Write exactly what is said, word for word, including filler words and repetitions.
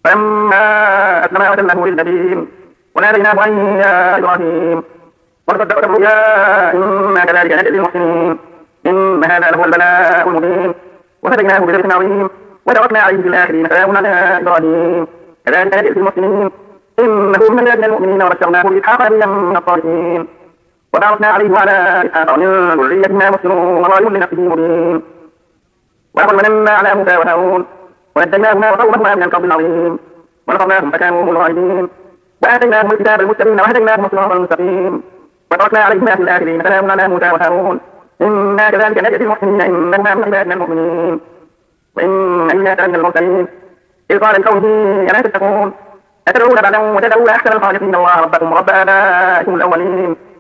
فلما أسلما وتله للجبين وناديناه أن يا إبراهيم قد صدقت الرؤيا إنا كذلك نجزي المحسنين إن هذا لهو البلاء المبين وهديناه برزق عظيم وتركنا عليه في الآخرين سلام على إبراهيم كذلك نجزي المحسنين إنه من عبادنا المؤمنين وبشرناه بإسحاق نبيا من الصالحين وباركنا عليه وعلى إسحاق من ذريتنا مسلم وظالم لنفسه مبين ولقد مننا على موسى وهارون ونجيناهما وقومهما من الكرب العظيم ونصرناهم فكانوا هم الغالبين وآتيناهم الكتاب المستقيم وهديناهم الصراط المستقيم وتركنا عليهما في الآخرين سلام على موسى وهارون إنا كذلك نجزي المحسنين إنهما من عبادنا المؤمنين وإن إلياس لمن المرسلين إذ قال لقومه ألا تتقون أتدعون بعدا وتدعون أحسن الخالقين الله ربكم ورب آبائكم الأولين